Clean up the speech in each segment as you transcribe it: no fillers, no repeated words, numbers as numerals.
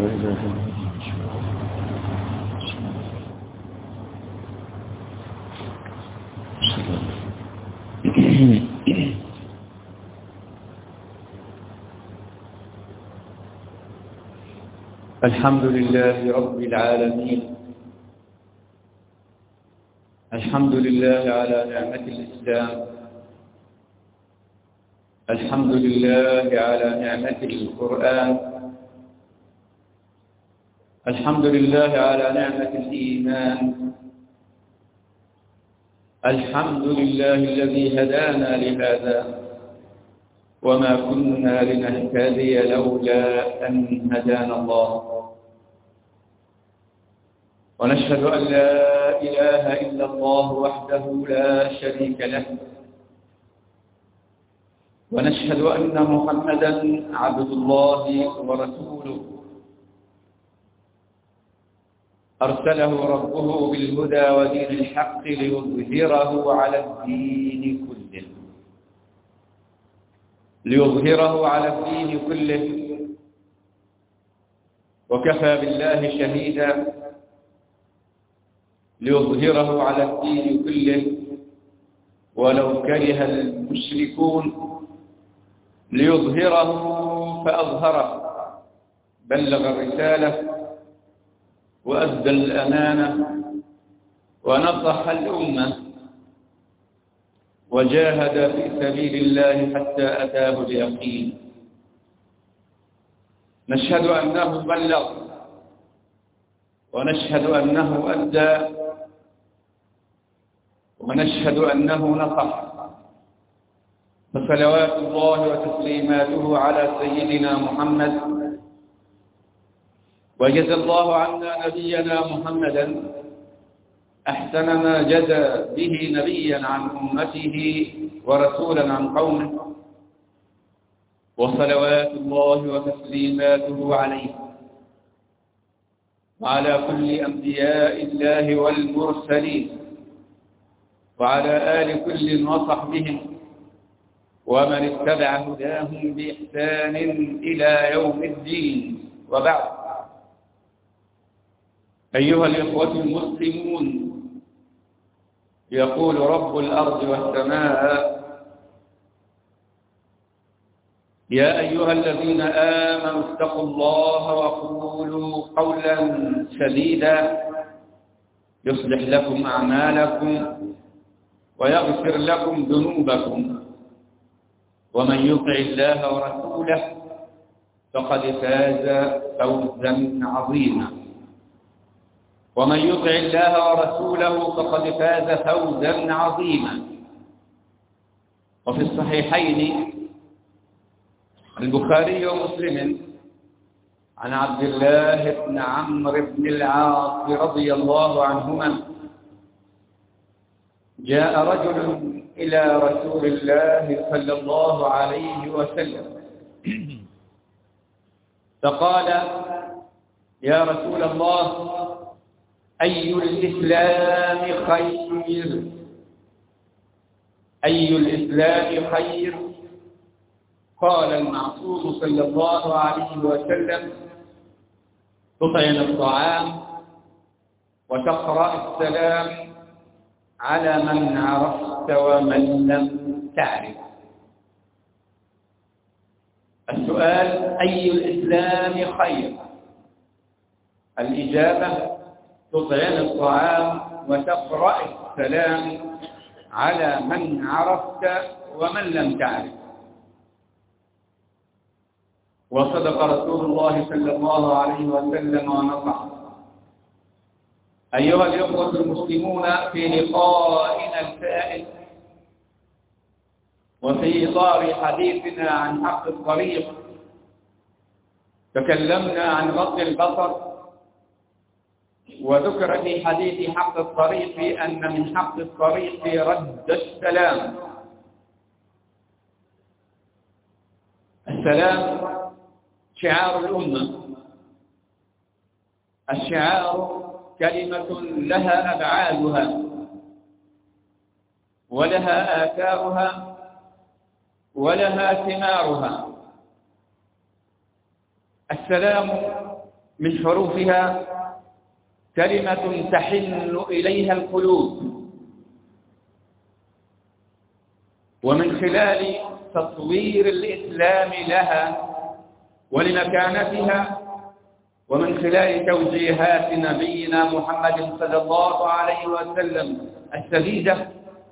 الحمد لله رب العالمين. الحمد لله على نعمة الإسلام. الحمد لله على نعمة القرآن. الحمد لله على نعمة الإيمان. الحمد لله الذي هدانا لهذا وما كنا لنهتدي لولا أن هدانا الله. ونشهد أن لا إله إلا الله وحده لا شريك له. ونشهد أن محمدًا عبد الله ورسوله أرسله ربه بالهدى ودين الحق ليظهره على الدين كله. وكفى بالله شهيدا. ليظهره على الدين كله ولو كره المشركون. ليظهره فأظهره. بلغ الرسالة وأدى الأمانة ونصح الأمة وجاهد في سبيل الله حتى أتاه اليقين. نشهد أنه بلغ ونشهد أنه أدى ونشهد أنه نصح. فصلوات الله وتسليماته على سيدنا محمد. وجزى الله عنا نبينا محمدا أحسن ما جزى به نبيا عن أمته ورسولا عن قومه. وصلوات الله وتسليماته عليه وعلى كل أنبياء الله والمرسلين وعلى آل كل وصحبهم ومن اتبع هداهم بإحسان إلى يوم الدين. وبعد، أيها الإخوة المسلمون، يقول رب الأرض والسماء: يا أيها الذين آمنوا اتقوا الله وقولوا قولا سديدا يصلح لكم أعمالكم ويغفر لكم ذنوبكم، ومن يطع الله ورسوله فقد فاز فوزا عظيما. ومن يطع الله ورسوله فقد فاز فوزا عظيما. وفي الصحيحين البخاري ومسلم عن عبد الله بن عمرو بن العاص رضي الله عنهما: جاء رجل إلى رسول الله صلى الله عليه وسلم فقال: يا رسول الله، أي الإسلام خير؟ أي الإسلام خير؟ قال المعصوم صلى الله عليه وسلم: تطعم الطعام وتقرأ السلام على من عرفت ومن لم تعرف. السؤال: أي الإسلام خير؟ الإجابة: تطعم الطعام وتقرأ السلام على من عرفت ومن لم تعرف. وصدق رسول الله صلى الله عليه وسلم ونصح. أيها الإخوة المسلمون، في لقائنا الفائت وفي إطار حديثنا عن حق الطريق تكلمنا عن غض البصر، وذكر في حديث حق الطريق أن من حق الطريق رد السلام. السلام شعار الأمة. الشعار كلمة لها أبعادها ولها آثارها ولها ثمارها. السلام من حروفها كلمة تحن إليها القلوب، ومن خلال تطوير الإسلام لها ولمكانتها، ومن خلال توجيهات نبينا محمد صلى الله عليه وسلم السديدة،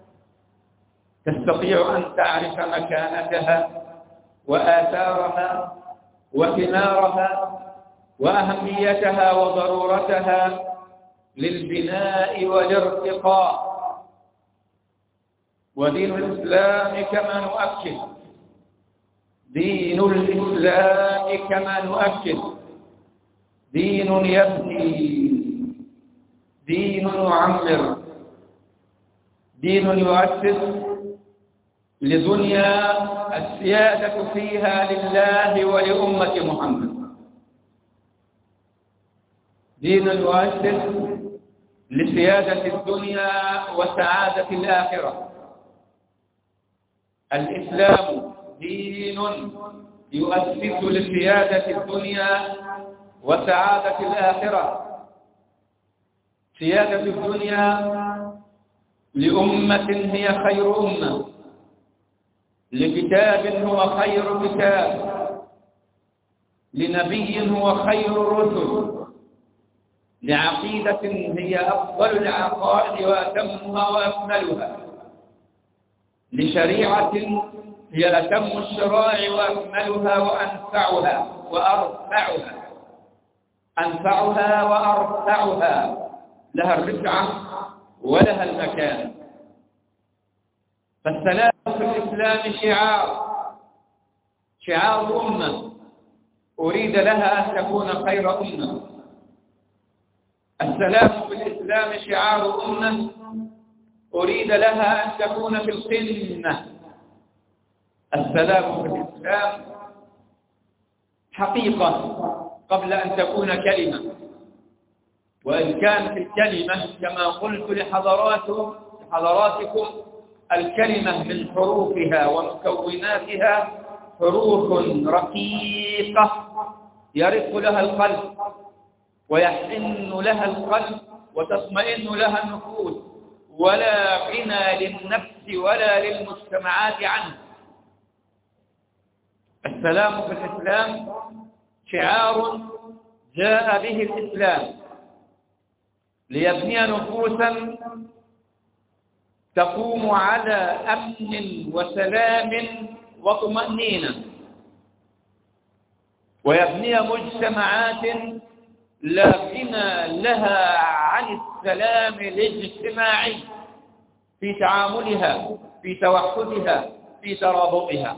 تستطيع أن تعرف مكانتها وآثارها وثمارها وأهميتها وضرورتها للبناء والارتقاء. ودين الإسلام كما نؤكد، دين الإسلام كما نؤكد دين يبني، دين يعمر، دين يؤسس لدنيا السيادة فيها لله ولأمة محمد، دين يؤسس لسيادة الدنيا وسعادة الآخرة. الإسلام دين يؤسس لسيادة الدنيا وسعادة الآخرة. سيادة الدنيا لأمة هي خير أمة، لكتاب هو خير كتاب، لنبي هو خير الرسل، لعقيدة هي أفضل العقائد وأتمها وأكملها، لشريعة هي أتم الشرائع وأكملها وأنفعها وأرفعها، أنفعها وأرفعها، لها الرفعة ولها المكان. فالسلام في الإسلام شعار أمة أريد لها أن تكون خير أمة. السلام في الإسلام شعار أمة أريد لها أن تكون في القمة. السلام في الإسلام حقيقة قبل أن تكون كلمة، وإن كانت الكلمة كما قلت لحضراتكم الكلمة من حروفها ومكوناتها حروف رقيقة يرق لها القلب ويحن لها القلب وتطمئن لها النفوس، ولا غنى للنفس ولا للمجتمعات عنه. السلام في الإسلام شعار جاء به الإسلام ليبني نفوسا تقوم على أمن وسلام وطمأنينة، ويبني مجتمعات لا غنى لها عن السلام الاجتماعي في تعاملها، في توحدها، في ترابطها.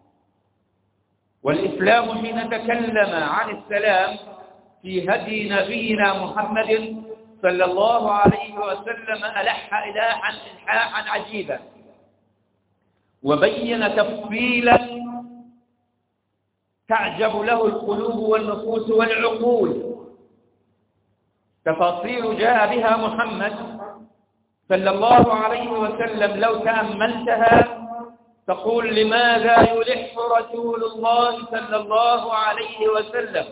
والإسلام حين تكلم عن السلام في هدي نبينا محمد صلى الله عليه وسلم ألح إلحاحا عجيبا، وبين تفصيلا تعجب له القلوب والنفوس والعقول. تفاصيل جاء بها محمد صلى الله عليه وسلم لو تأملتها تقول لماذا يلح رسول الله صلى الله عليه وسلم؟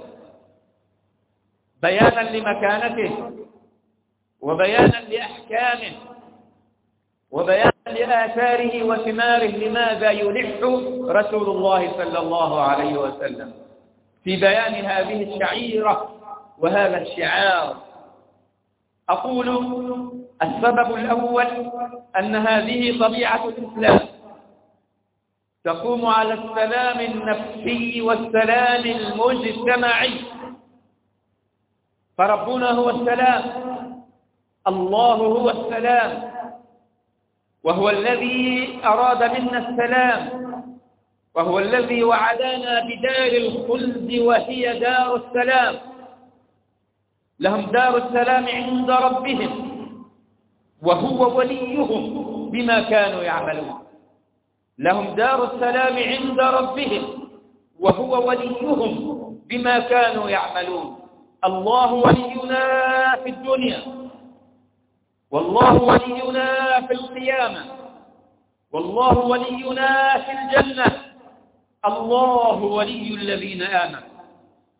بيانا لمكانته وبيانا لأحكامه وبيانا لآثاره وثماره. لماذا يلح رسول الله صلى الله عليه وسلم في بيان هذه الشعيرة وهذا الشعار؟ أقول السبب الأول أن هذه طبيعة الإسلام تقوم على السلام النفسي والسلام المجتمعي. فربنا هو السلام، الله هو السلام، وهو الذي أراد منا السلام، وهو الذي وعدنا بدار الخلد وهي دار السلام. لهم دار السلام عند ربهم وهو وليهم بما كانوا يعملون. لهم دار السلام عند ربهم وهو وليهم بما كانوا يعملون. الله ولينا في الدنيا، والله ولينا في القيامة، والله ولينا في الجنة. الله ولي الذين آمنوا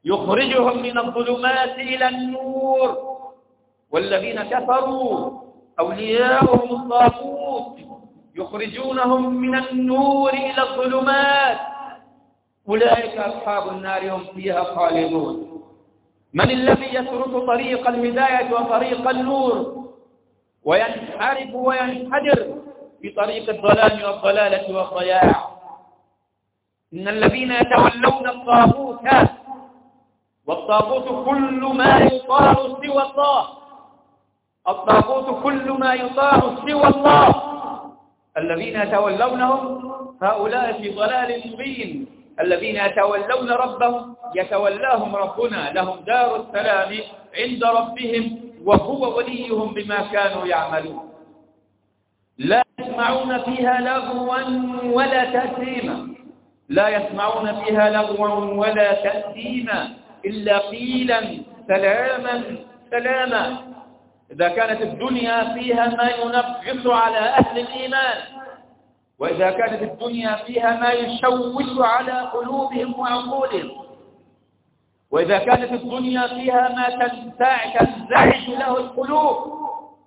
يخرجهم من الظلمات إلى النور، والذين كفروا أولياؤهم الطاغوت يخرجونهم من النور إلى الظلمات، أولئك أصحاب النار هم فيها خالدون. من الذي يترك طريق الهداية وطريق النور وينحرف وينحدر في طريق الضلال والضلالة والضياع؟ إن الذين يتولون الطاغوت، والطاغوت كل ما يطاع سوى الله، الطاغوت كل ما يطاع سوى الله، الذين يتولونهم هؤلاء في ضلال مبين. الذين يتولون ربهم يتولاهم ربنا، لهم دار السلام عند ربهم وهو وليهم بما كانوا يعملون. لا يسمعون فيها لغوا ولا تأثيما، لا يسمعون فيها لغوا ولا تأثيما إلا قيلا سلاما سلاما. إذا كانت الدنيا فيها ما ينبعث على أهل الإيمان، وإذا كانت الدنيا فيها ما يشوش على قلوبهم وعقولهم، وإذا كانت الدنيا فيها ما تنزعج له القلوب،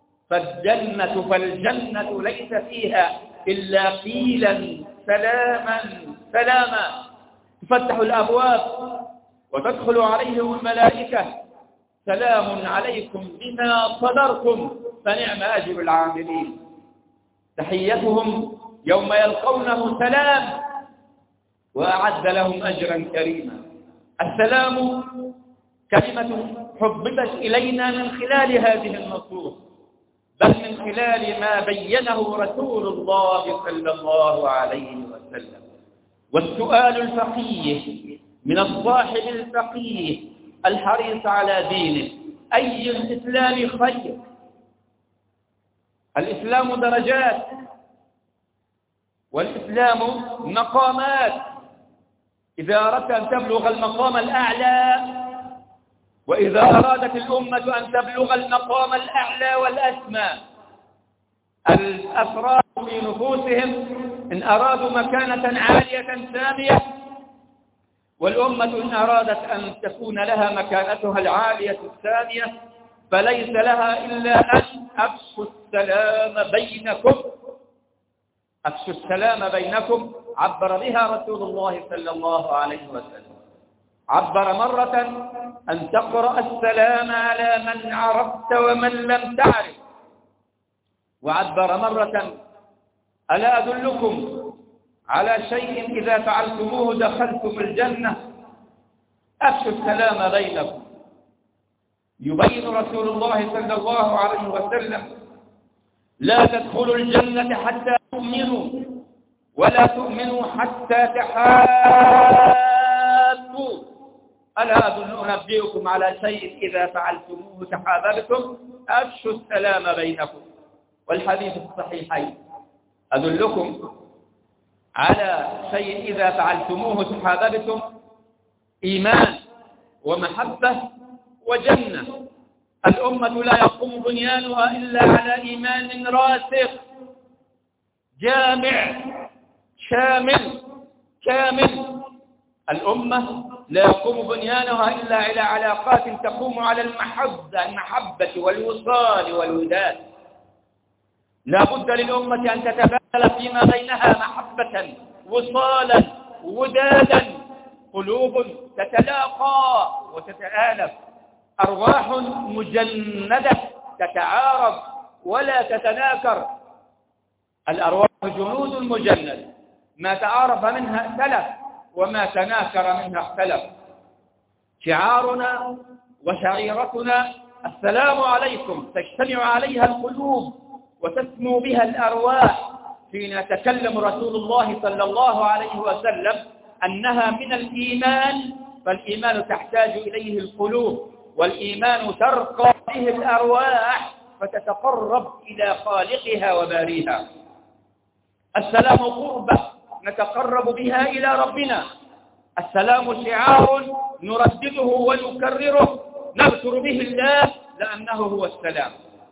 فالجنة ليس فيها إلا قيلا سلاما سلاما. تفتح الأبواب وتدخل عليهم الملائكة، سلام عليكم بما صبرتم فنعم أجر العاملين. تحيتهم يوم يلقونه سلام، وأعد لهم أجرا كريما. السلام كلمة حببت إلينا من خلال هذه النصوص، بل من خلال ما بينه رسول الله صلى الله عليه وسلم. والسؤال الفقيه من الصاحب الفقيه الحريص على دينه: أي الإسلام خير؟ الإسلام درجات، والإسلام مقامات. إذا أردت أن تبلغ المقام الأعلى، وإذا أرادت الأمة أن تبلغ المقام الأعلى والأسمى، الأفراد في نفوسهم إن أرادوا مكانة عالية سامية، والأمة إن أرادت أن تكون لها مكانتها العالية السامية فليس لها إلا أن أفشوا السلام بينكم. أفشوا السلام بينكم عبر بها رسول الله صلى الله عليه وسلم. عبر مرة أن تقرأ السلام على من عرفت ومن لم تعرف، وعبر مرة: ألا أدلكم على شيء إذا فعلتموه دخلتم الجنة؟ أفشوا السلام بينكم. يبين رسول الله صلى الله عليه وسلم: لا تدخلوا الجنة حتى تؤمنوا، ولا تؤمنوا حتى تحابوا. ألا أنبئكم على شيء إذا فعلتموه تحاببتم؟ أفشوا السلام بينكم. والحديث في الصحيحين: أدلكم على شيء إذا فعلتموه تحاببتم؟ إيمان ومحبة وجنة. الأمة لا يقوم بنيانها إلا على إيمان راسخ جامع شامل كامل. الأمة لا يقوم بنيانها إلا على علاقات تقوم على المحبة والوصال والوداد. لا بد للأمة أن تتبادل فيما بينها محبة وصالا ودادا، قلوب تتلاقى وتتآلف، أرواح مجندة تتعارف ولا تتناكر. الأرواح جنود مجندة، ما تعارف منها ائتلف وما تناكر منها اختلف. شعارنا وشعيرتنا السلام عليكم، تجتمع عليها القلوب وتسمو بها الأرواح. حين يتكلم رسول الله صلى الله عليه وسلم أنها من الإيمان، فالإيمان تحتاج إليه القلوب، والإيمان ترقى به الأرواح فتتقرب إلى خالقها وباريها. السلام قربة نتقرب بها إلى ربنا. السلام شعار نردده ونكرره، نذكر به الله لأنه هو السلام،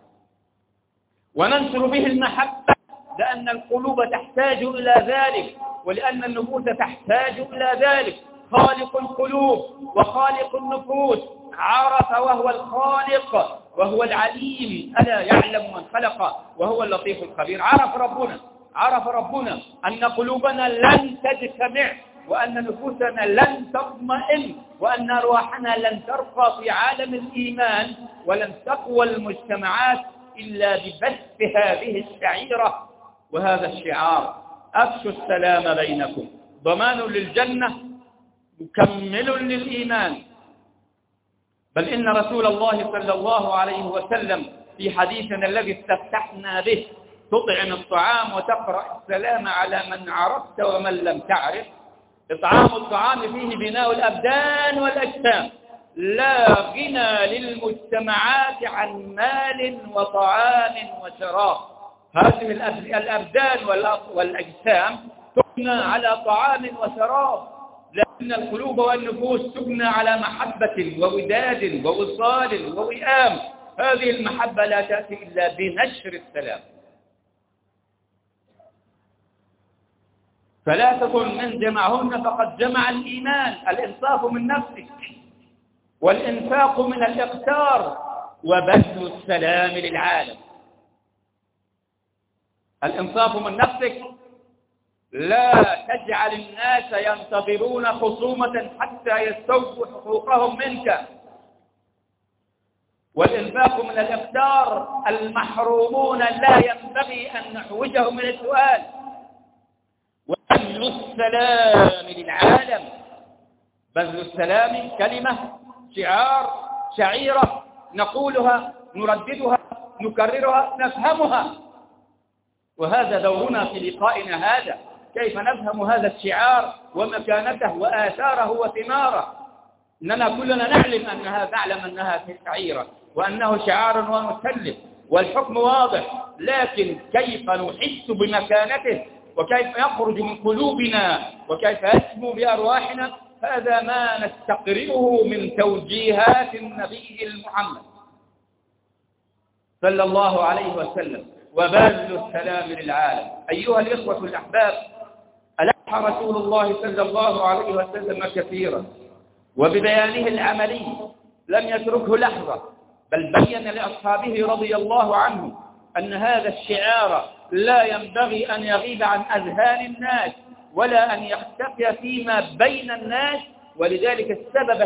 وننشر به المحبة لأن القلوب تحتاج إلى ذلك، ولأن النفوس تحتاج إلى ذلك. خالق القلوب وخالق النفوس، عرف وهو الخالق وهو العليم، ألا يعلم من خلق وهو اللطيف الخبير. عرف ربنا أن قلوبنا لن تجتمع، وأن نفوسنا لن تطمئن، وأن أرواحنا لن ترقى في عالم الإيمان، ولن تقوى المجتمعات إلا ببث هذه الشعيرة وهذا الشعار: أفشوا السلام بينكم، ضمان للجنة مكمل للإيمان. بل إن رسول الله صلى الله عليه وسلم في حديثنا الذي استفتحنا به: تطعم الطعام وتقرأ السلام على من عرفت ومن لم تعرف. إطعام الطعام فيه بناء الأبدان والأجسام، لا غنى للمجتمعات عن مال وطعام وشراب. هذه الأبدان والأجسام تبنى على طعام وشراب، لكن القلوب والنفوس تبنى على محبة ووداد ووصال ووئام. هذه المحبة لا تأتي إلا بنشر السلام. ثلاثة من جمعهن فقد جمع الإيمان: الإنصاف من نفسك، والإنفاق من الإقتار، وبذل السلام للعالم. الإنصاف من نفسك: لا تجعل الناس ينتظرون خصومة حتى يستوفوا حقوقهم منك. والإنفاق من الإقتار: المحرومون لا ينبغي أن نحوجهم من السؤال. وبذل السلام للعالم. بذل السلام كلمة، شعار، شعيرة نقولها، نرددها، نكررها، نفهمها. وهذا دورنا في لقائنا هذا: كيف نفهم هذا الشعار ومكانته وآثاره وثماره. إننا كلنا نعلم أنها شعيرة وأنه شعار ومسلم والحكم واضح، لكن كيف نحس بمكانته وكيف يخرج من قلوبنا وكيف يسمو بأرواحنا، هذا ما نستقرئه من توجيهات النبي المحمد صلى الله عليه وسلم. وبذل السلام للعالم. أيها الإخوة الأحباب، ألح رسول الله صلى الله عليه وسلم كثيرا، وببيانه العملي لم يتركه لحظة، بل بين لأصحابه رضي الله عنهم أن هذا الشعار لا ينبغي أن يغيب عن أذهان الناس ولا أن يختفي فيما بين الناس. ولذلك السبب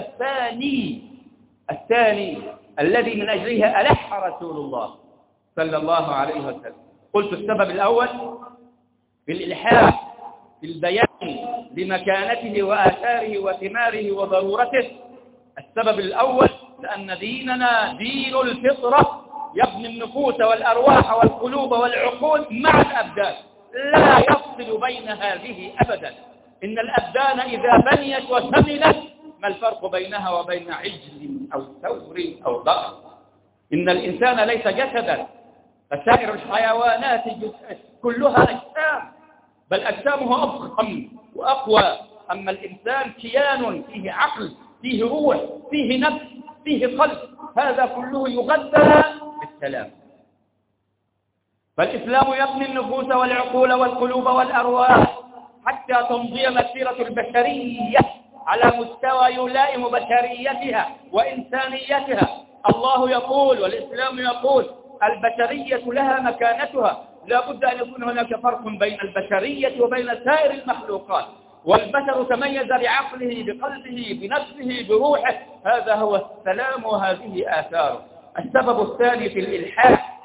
الثاني الذي من أجله ألح رسول الله صلى الله عليه وسلم. قلت السبب الأول في الإلحاح، في البيان لمكانته وآثاره وثماره وضرورته. السبب الأول لأن ديننا دين الفطرة، يبني النفوس والأرواح والقلوب والعقول مع الأبدان، لا يفصل بين هذه أبدا. إن الأبدان إذا بنيت وثمنت ما الفرق بينها وبين عجل أو ثور أو ضأن؟ إن الإنسان ليس جسدا، فسائر الحيوانات كلها أجسام، بل أجسامها أضخم وأقوى. أما الإنسان كيان فيه عقل، فيه روح، فيه نفس، فيه قلب، هذا كله يغذى بالسلام. فالإسلام يبني النفوس والعقول والقلوب والأرواح حتى تمضي مسيرة البشرية على مستوى يلائم بشريتها وإنسانيتها. الله يقول والإسلام يقول: البشرية لها مكانتها، لا بد أن يكون هناك فرق بين البشرية وبين سائر المخلوقات. والبشر تميز بعقله، بقلبه، بنفسه، بروحه. هذا هو السلام وهذه آثاره. السبب الثاني في الإلحاح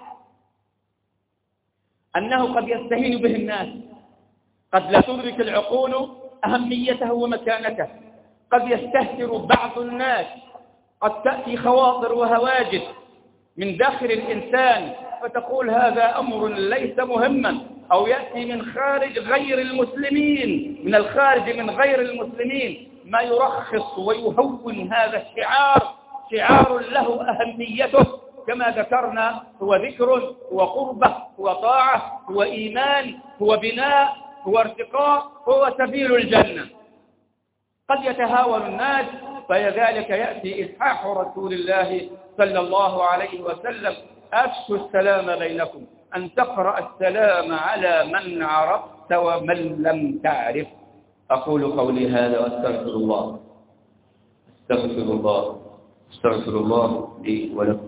أنه قد يستهين به الناس، قد لا تدرك العقول أهميته ومكانته، قد يستهتر بعض الناس، قد تأتي خواطر وهواجس من داخل الإنسان فتقول هذا أمر ليس مهما، أو يأتي من خارج غير المسلمين، من الخارج من غير المسلمين، ما يرخص ويهون هذا الشعار. شعار له أهميته كما ذكرنا: هو ذكر، هو قربة، هو طاعة، هو إيمان، هو بناء، هو ارتقاء، هو سبيل الجنة. قد يتهاون الناس، فلذلك يأتي إلحاح رسول الله صلى الله عليه وسلم: أفشوا السلام بينكم، أن تقرأ السلام على من عرفت ومن لم تعرف. أقول قولي هذا وأستغفر الله. استغفر الله لي ولكم.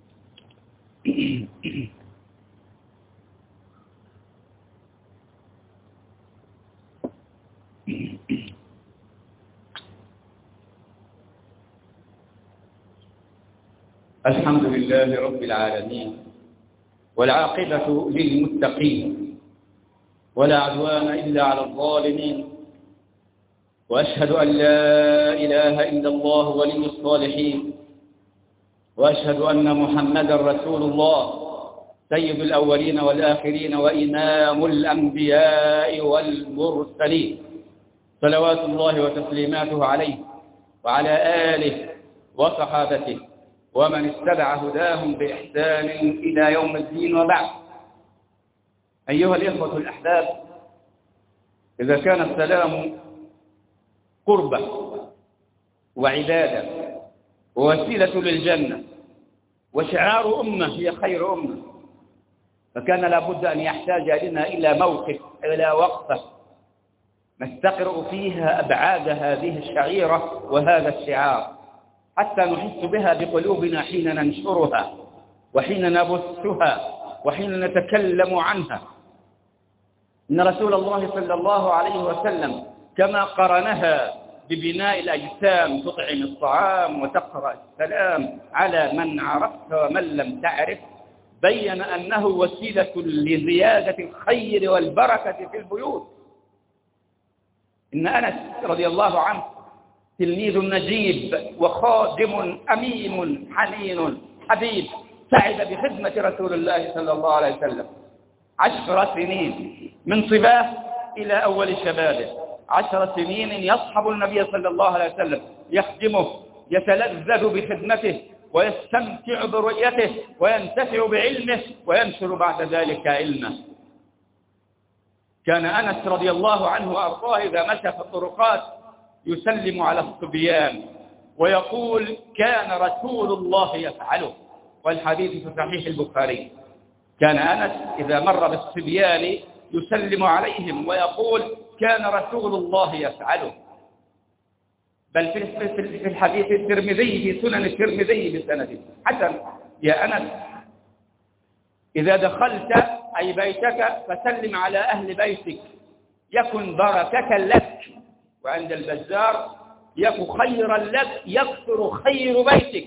الحمد لله رب العالمين، والعاقبة للمتقين، ولا عدوان إلا على الظالمين، وأشهد أن لا إله إلا الله ولي الصالحين، وأشهد أن محمدا رسول الله سيد الأولين والآخرين وإمام الأنبياء والمرسلين، صلوات الله وتسليماته عليه وعلى آله وصحابته ومن اتبع هداهم بإحسان إلى يوم الدين. وبعد، أيها الإخوة الأحباب، إذا كان السلام قربة وعبادة ووسيلة للجنة وشعار أمة هي خير أمة، فكان لابد أن يحتاج لنا إلى موقف، إلى وقفة نستقرأ فيها أبعاد هذه الشعيرة وهذا الشعار، حتى نحس بها بقلوبنا حين ننشرها وحين نبثها وحين نتكلم عنها. إن رسول الله صلى الله عليه وسلم كما قرنها ببناء الأجسام، تطعم الطعام وتقرأ السلام على من عرفت ومن لم تعرف، بين أنه وسيلة لزيادة الخير والبركة في البيوت. إن أنس رضي الله عنه تلميذ نجيب وخادم أمين حنين حبيب، سعد بخدمة رسول الله صلى الله عليه وسلم 10 سنين من صباه إلى أول شبابه، 10 سنين يصحب النبي صلى الله عليه وسلم، يخدمه، يتلذذ بخدمته ويستمتع برؤيته وينتفع بعلمه وينشر بعد ذلك علمه. كان أنس رضي الله عنه وأرضاه إذا مشى في الطرقات يسلم على الصبيان ويقول كان رسول الله يفعله، والحديث في صحيح البخاري. كان أنس إذا مر بالصبيان يسلم عليهم ويقول كان رسول الله يفعله. بل في الحديث الترمذي في سنن الترمذي بسنده حسن: يا أنس إذا دخلت أي بيتك فسلم على أهل بيتك يكن بركة لك، وعند البزار يكن خيرا لك يكثر خير بيتك،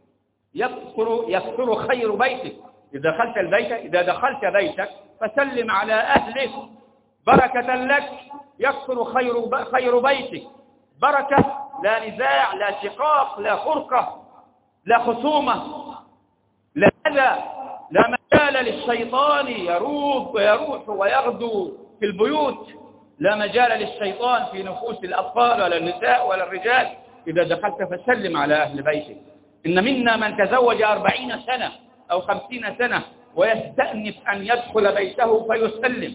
يكثر خير بيتك. إذا دخلت بيتك فسلم على أهلك بركة لك يكثر خير بيتك. بركة، لا نزاع، لا شقاق، لا فرقة، لا خصومة، لا أذى، لا مجال للشيطان يروح ويغدو في البيوت، لا مجال للشيطان في نفوس الأطفال ولا النساء ولا الرجال. إذا دخلت فسلم على أهل بيتك. إن منا من تزوج 40 سنة أو 50 سنة ويستأنف أن يدخل بيته فيسلم.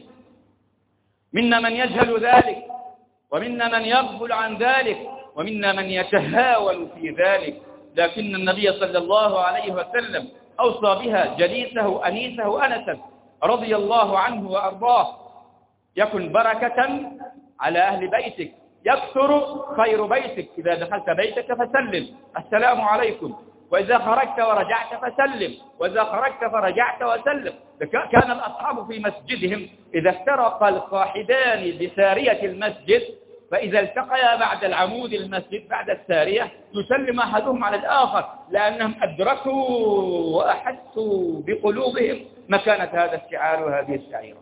منا من يجهل ذلك، ومنا من يغفل عن ذلك، ومنا من يتهاون في ذلك. لكن النبي صلى الله عليه وسلم أوصى بها جليسه أنيسه أنسا رضي الله عنه وأرضاه: يكن بركة على أهل بيتك يكثر خير بيتك. إذا دخلت بيتك فسلم السلام عليكم، وإذا خرجت ورجعت فسلم، وإذا خرجت فرجعت وسلم. كان الأصحاب في مسجدهم إذا افترق الصاحبان بسارية المسجد فإذا التقيا بعد العمود المسجد بعد السارية يسلم أحدهم على الآخر، لأنهم أدركوا وأحسوا بقلوبهم مكانة هذا الشعار وهذه الشعيرة.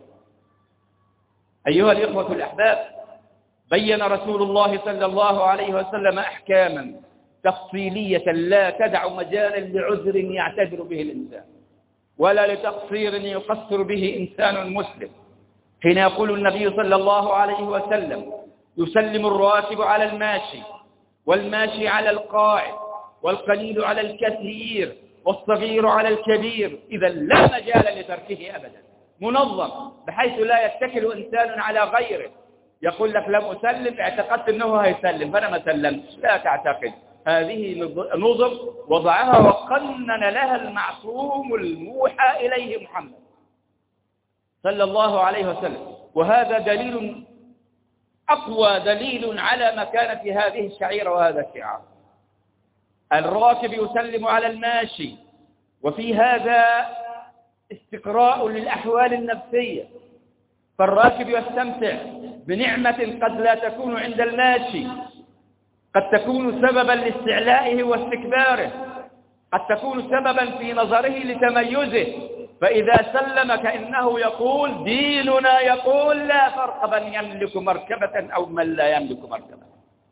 أيها الإخوة الأحباب، بين رسول الله صلى الله عليه وسلم أحكاما تفصيلية لا تدع مجالا لعذر يعتذر به الإنسان ولا لتقصير يقصر به إنسان مسلم. حين يقول النبي صلى الله عليه وسلم: يسلم الراكب على الماشي، والماشي على القاعد، والقليل على الكثير، والصغير على الكبير، إذا لا مجال لتركه أبدا. منظم بحيث لا يتكل إنسان على غيره، يقول لك لم أسلم، اعتقدت أنه هيسلم فأنا ما سلمتش. لا تعتقد، هذه نظم وضعها وقنن لها المعصوم الموحى إليه محمد صلى الله عليه وسلم. وهذا دليل أقوى دليل على مكانة هذه الشعيرة وهذا الشعار. الراكب يسلم على الماشي، وفي هذا استقراء للأحوال النفسية، فالراكب يستمتع بنعمة قد لا تكون عند الماشي، قد تكون سببا لاستعلائه واستكباره، قد تكون سببا في نظره لتميزه، فإذا سلم كأنه يقول ديننا يقول لا فرق من يملك مركبة أو من لا يملك مركبة.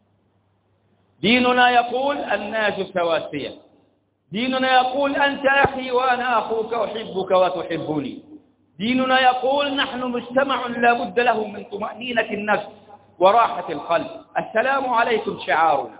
ديننا يقول الناس سواسية، ديننا يقول أنت أخي وأنا أخوك أحبك وتحبني، ديننا يقول نحن مجتمع لا بد له من طمأنينة النفس وراحة القلب. السلام عليكم شعارنا.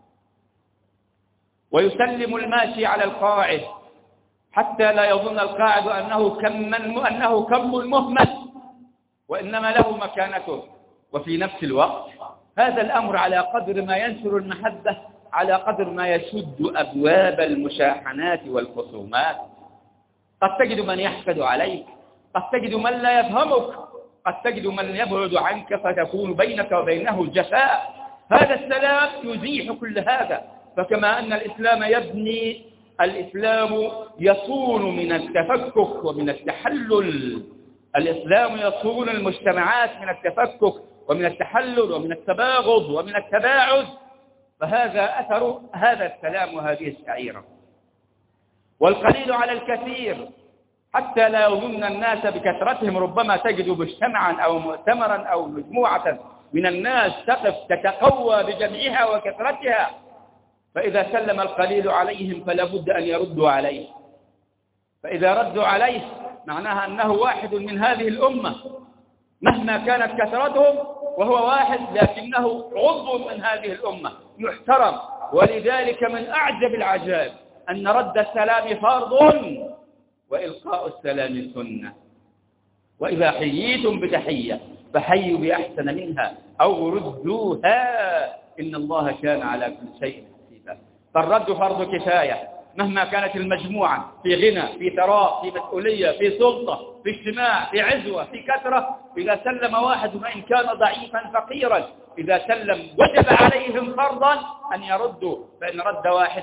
ويسلم الماشي على القاعد حتى لا يظن القاعد أنه كم مهمل، وإنما له مكانته. وفي نفس الوقت هذا الأمر على قدر ما ينشر المحبة على قدر ما يشد أبواب المشاحنات والخصومات. قد تجد من يحقد عليك، قد تجد من لا يفهمك، قد تجد من يبعد عنك فتكون بينك وبينه جفاء. هذا السلام يزيح كل هذا. فكما أن الإسلام يبني، الإسلام يصون من التفكك ومن التحلل، الإسلام يصون المجتمعات من التفكك ومن التحلل ومن التباغض ومن التباعد. فهذا أثر هذا السلام وهذه الشعيرة. والقليل على الكثير حتى لا يظن الناس بكثرتهم. ربما تجد مجتمعا أو مؤتمرا أو مجموعة من الناس تقف تتقوى بجمعها وكثرتها، فإذا سلم القليل عليهم فلا بد أن يردوا عليه. فإذا ردوا عليه معناها أنه واحد من هذه الأمة مهما كانت كثرتهم، وهو واحد لكنه عضو من هذه الأمة يحترم. ولذلك من أعجب العجائب أن رد السلام فرض وإلقاء السلام سنة. وإذا حييتم بتحية فحيوا بأحسن منها أو ردوها إن الله كان على كل شيء حسيبا. فالرد فرض كفاية مهما كانت المجموعة، في غنى، في ثراء، في مسؤولية، في سلطة، في اجتماع، في عزوة، في كثرة. إذا سلم واحد وإن كان ضعيفا فقيرا، إذا سلم وجب عليهم فرضا أن يردوا، فإن رد واحد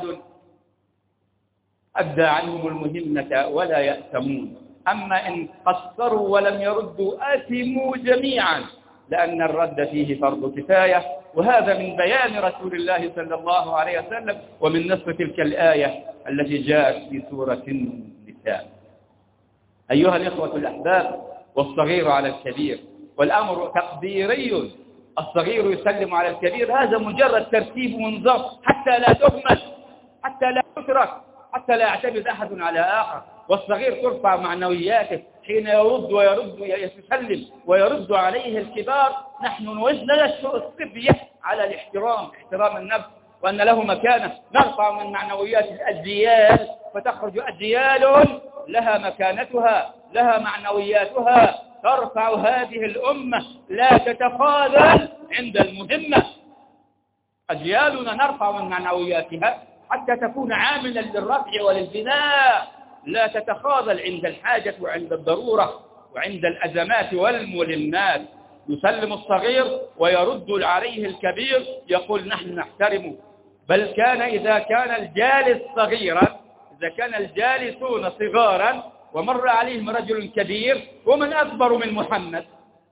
أدى عنهم المهمة ولا يأثمون. أما إن قصروا ولم يردوا آثموا جميعا، لأن الرد فيه فرض كفاية. وهذا من بيان رسول الله صلى الله عليه وسلم ومن نص تلك الآية التي جاءت في سورة النساء. أيها الإخوة الأحباب، والصغير على الكبير، والأمر تقديري. الصغير يسلم على الكبير، هذا مجرد ترتيب ونظام حتى لا تهمل، حتى لا يترك، حتى لا يعتمد أحد على آخر. والصغير ترفع معنوياته حين يرد يسلم ويرد عليه الكبار. نحن ننشر الصبية على الاحترام، احترام النفس، وأن له مكانة. نرفع من معنويات الأجيال، فتخرج أجيال لها مكانتها، لها معنوياتها، ترفع هذه الأمة، لا تتخاذل عند المهمة. أجيالنا نرفع من معنوياتها حتى تكون عاملا للرفع وللبناء، لا تتخاذل عند الحاجة وعند الضرورة وعند الأزمات والملمات. يسلم الصغير ويرد عليه الكبير، يقول نحن نحترمه. بل كان إذا كان الجالس صغيرا، إذا كان الجالسون صغارا ومر عليهم رجل كبير، ومن أكبر من محمد،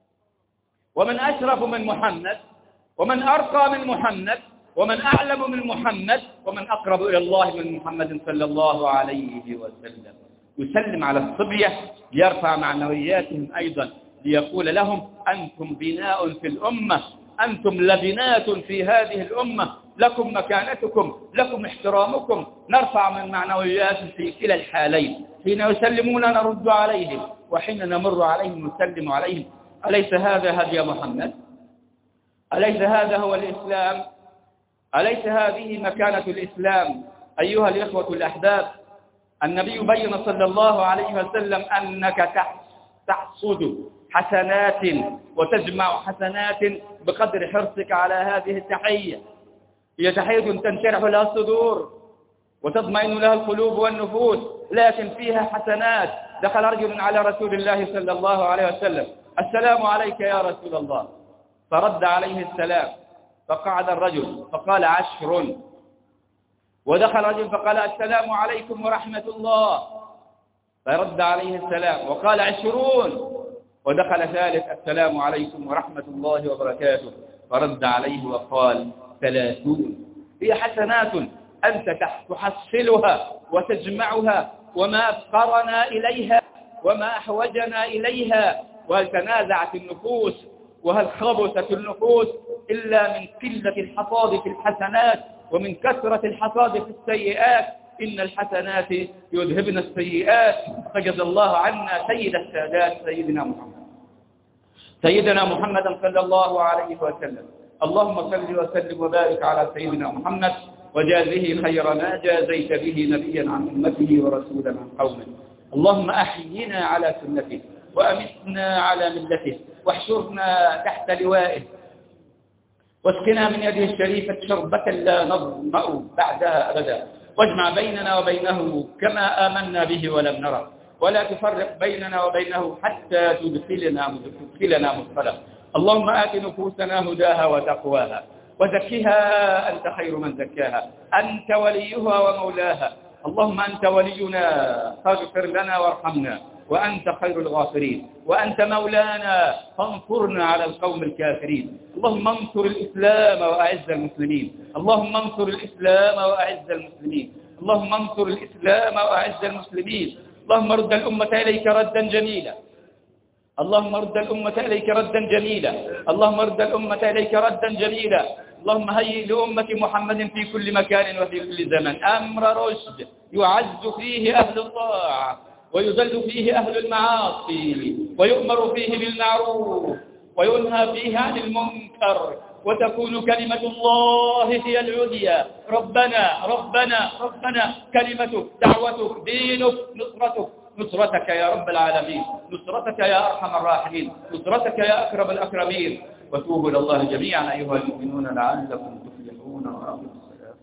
ومن أشرف من محمد، ومن أرقى من محمد، ومن أعلم من محمد، ومن أقرب إلى الله من محمد صلى الله عليه وسلم. يسلم على الصبية ليرفع معنوياتهم أيضا، ليقول لهم أنتم بناء في الأمة، أنتم لبنات في هذه الأمة، لكم مكانتكم، لكم احترامكم. نرفع من معنوياتهم في كلا الحالين، حين يسلمون نرد عليهم، وحين نمر عليهم نسلم عليهم. أليس هذا هدي محمد؟ أليس هذا هو الإسلام؟ أليس هذه مكانة الإسلام؟ أيها الإخوة الأحباب، النبي بين صلى الله عليه وسلم أنك تحصد حسنات وتجمع حسنات بقدر حرصك على هذه التحية. هي تحية تنشرح لها الصدور وتطمئن لها القلوب والنفوس، لكن فيها حسنات. دخل رجل على رسول الله صلى الله عليه وسلم: السلام عليك يا رسول الله. فرد عليه السلام، فقعد الرجل فقال 10، ودخل الرجل فقال السلام عليكم ورحمة الله، فرد عليه السلام وقال 20، ودخل ثالث السلام عليكم ورحمة الله وبركاته، فرد عليه وقال 30. هي حسنات أنت تحصلها وتجمعها، وما أفقرنا إليها وما أحوجنا إليها، وهل تنازعت النفوس وهل خبثت النفوس إلا من قلة الحصاد في الحسنات ومن كثرة الحصاد في السيئات. إن الحسنات يذهبن السيئات. فجزى الله عنا سيد السادات سيدنا محمد صلى الله عليه وسلم. اللهم صل وسلم وبارك على سيدنا محمد، وجازه خير ما جازيت به نبيا عن أمته ورسولا عن قومه. اللهم أحينا على سنته وأمتنا على ملته، واحشرنا تحت لوائه، واسقنا من يده الشريفة شربة لا نظمأ بعدها أبدا، واجمع بيننا وبينه كما آمنا به ولم نره، ولا تفرق بيننا وبينه حتى تدخلنا مدخلا. اللهم آت نفوسنا هداها وتقواها، وزكها أنت خير من زكاها، أنت وليها ومولاها. اللهم أنت ولينا فاغفر لنا وارحمنا، وأنت خير الغافرين، وأنت مولانا فانصرنا على القوم الكافرين. اللهم انصر الإسلام وأعز المسلمين، اللهم انصر الإسلام وأعز المسلمين، اللهم انصر الإسلام وأعز المسلمين. اللهم رد الأمة إليك ردا جميلا، اللهم رد الأمة إليك ردا جميلا، اللهم رد الأمة إليك ردا جميلا. اللهم هيئ لأمة محمد في كل مكان وفي كل زمن أمر رشد يعز فيه أهل الطاعة ويذل فيه أهل المعاصي، ويؤمر فيه بالمعروف وينهى فيه عن المنكر، وتكون كلمة الله هي العليا. ربنا ربنا ربنا، كلمتك، دعوتك، دينك، نصرتك يا رب العالمين، نصرتك يا أرحم الراحمين، نصرتك يا أكرم الأكرمين. وتوبوا إلى الله جميعا أيها المؤمنون لعلكم تفلحون. وأقم الصلاة.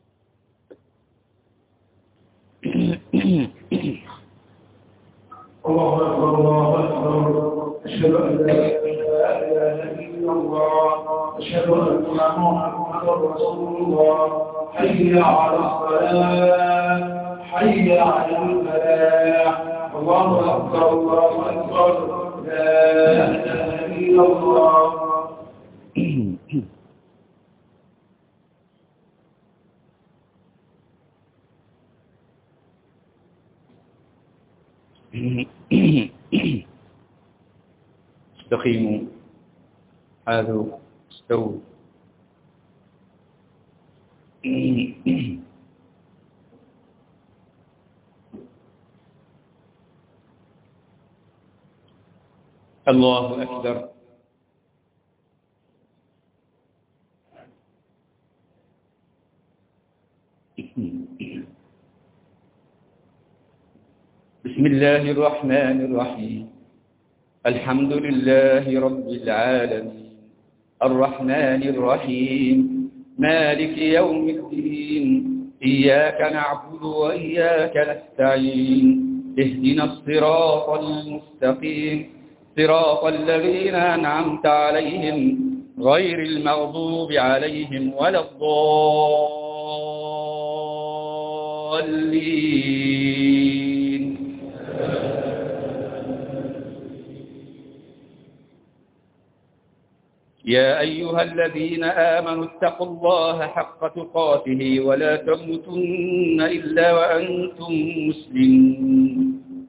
الله أكبر الله أكبر. أشهد أن لا إله إلا الله، أشهد أن محمدا رسول الله. حي على الصلاة، حي على الفلاح. الله أكبر الله أكبر. لا إله إلا الله. استقيموا، حاذوا، استووا. الله أكبر. بسم الله الرحمن الرحيم. الحمد لله رب العالمين، الرحمن الرحيم، مالك يوم الدين. إياك نعبد وإياك نستعين. اهدنا الصراط المستقيم، صراط الذين أنعمت عليهم غير المغضوب عليهم ولا الضالين. يا أيها الذين آمنوا اتقوا الله حق تقاته ولا تموتن إلا وأنتم مسلمون.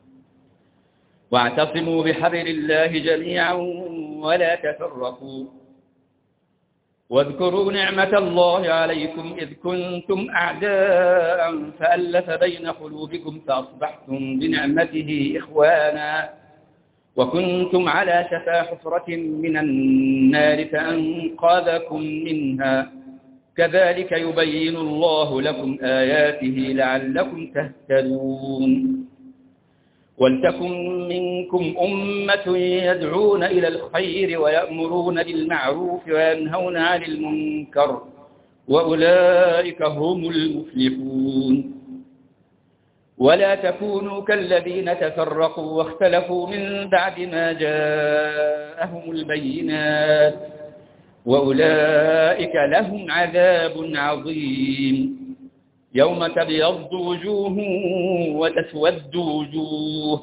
واعتصموا بحبل الله جميعا ولا تفرقوا. واذكروا نعمة الله عليكم إذ كنتم أعداء فألف بين قلوبكم فأصبحتم بنعمته إخوانا، وكنتم على شفا حفرة من النار فأنقذكم منها. كذلك يبين الله لكم آياته لعلكم تهتدون. ولتكن منكم أمة يدعون إلى الخير ويأمرون بالمعروف وينهون عن المنكر، وأولئك هم المفلحون. ولا تكونوا كالذين تفرقوا واختلفوا من بعد ما جاءهم البينات، وأولئك لهم عذاب عظيم. يوم تبيض وجوه وتسود وجوه،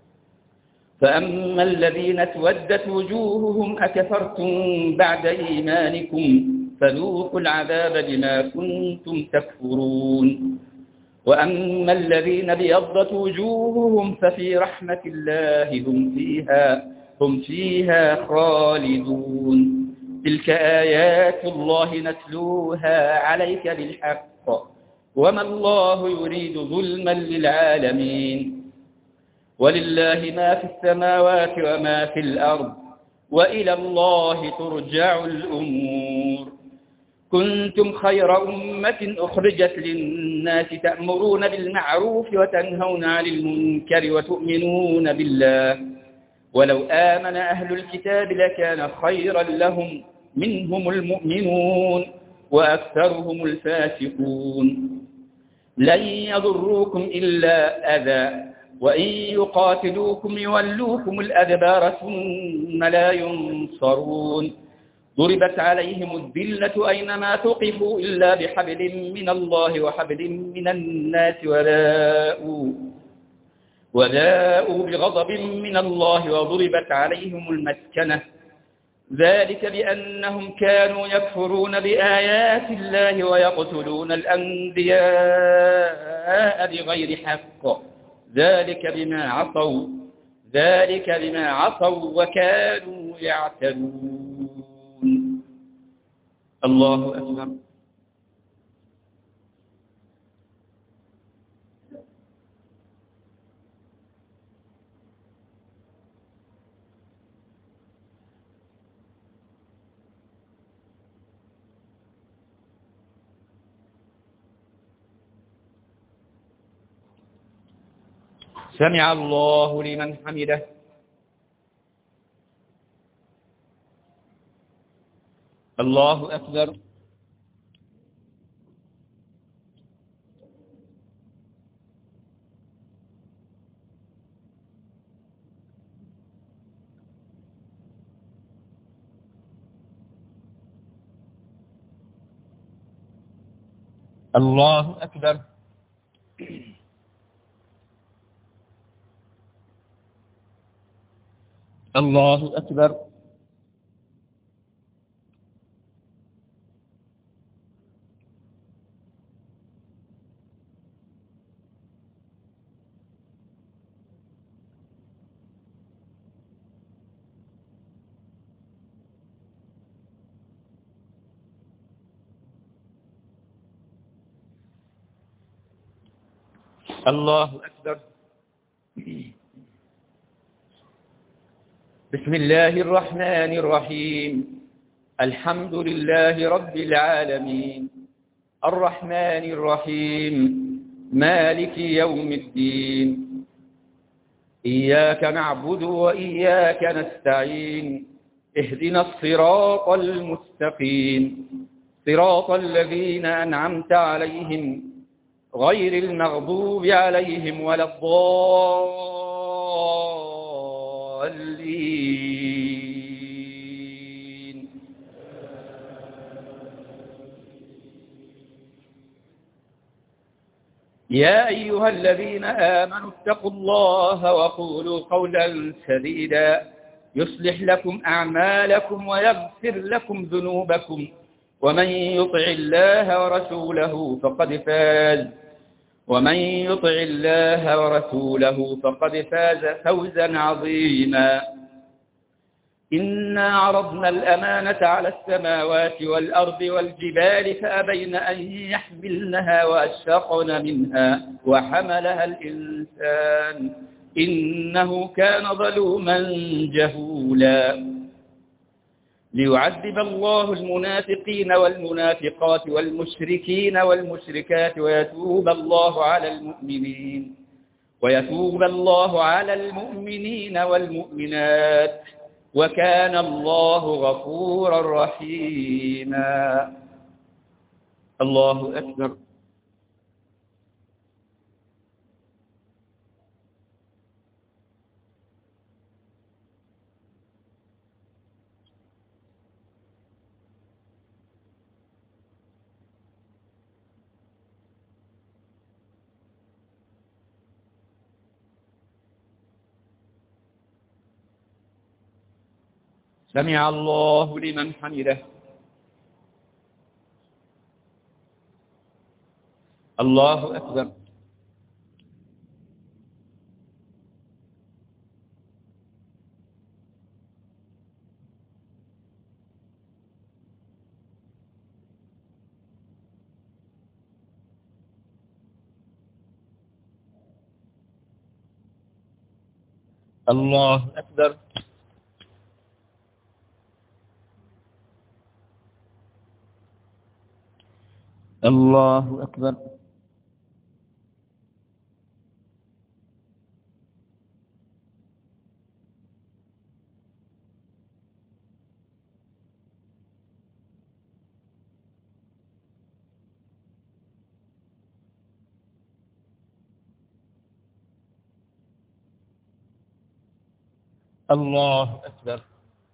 فأما الذين اسودت وجوههم أكفرتم بعد إيمانكم فذوقوا العذاب بما كنتم تكفرون. وأما الذين ابيضت وجوههم ففي رحمة الله هم فيها خالدون. تلك آيات الله نتلوها عليك بالحق، وما الله يريد ظلما للعالمين. ولله ما في السماوات وما في الأرض، وإلى الله ترجع الأمور. كنتم خير أمة أخرجت للناس تأمرون بالمعروف وتنهون عن المنكر وتؤمنون بالله، ولو آمن أهل الكتاب لكان خيرا لهم، منهم المؤمنون وأكثرهم الفاسقون. لن يضروكم إلا أذى، وإن يقاتلوكم يولوكم الأدبار ثم لا ينصرون. ضربت عليهم الذلة أينما ثقفوا إلا بحبل من الله وحبل من الناس وباءوا بغضب من الله وضربت عليهم المسكنة، ذلك بأنهم كانوا يكفرون بآيات الله ويقتلون الأنبياء بغير حق، ذلك بما عصوا وكانوا يعتدون. الله أكبر. سمع الله لمن حمده. الله أكبر. الله أكبر. الله أكبر. الله أكبر. بسم الله الرحمن الرحيم. الحمد لله رب العالمين، الرحمن الرحيم، مالك يوم الدين. إياك نعبد وإياك نستعين، اهدنا الصراط المستقيم، صراط الذين أنعمت عليهم غير المغضوب عليهم ولا الضالين. يا أيها الذين آمنوا اتقوا الله وقولوا قولا سديدا يصلح لكم أعمالكم ويغفر لكم ذنوبكم، ومن يطع الله ورسوله فقد فاز فوزا عظيما. إنا عرضنا الأمانة على السماوات والأرض والجبال فأبين أن يحملنها وأشفقن منها وحملها الإنسان إنه كان ظلوما جهولا. ليعذب الله المنافقين والمنافقات والمشركين والمشركات ويتوب الله على المؤمنين والمؤمنات، وكان الله غفورا رحيما. الله أكبر. سمع الله لمن حمده. الله أكبر. الله أكبر. الله أكبر. الله أكبر.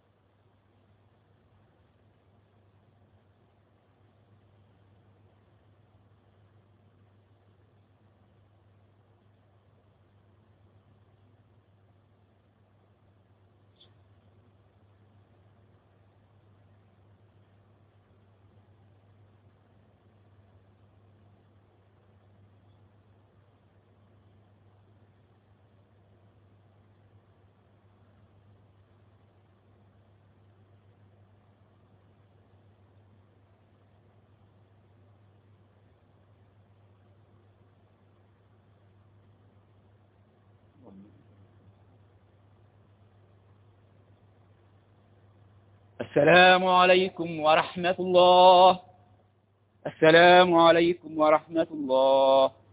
السلام عليكم ورحمة الله. السلام عليكم ورحمة الله.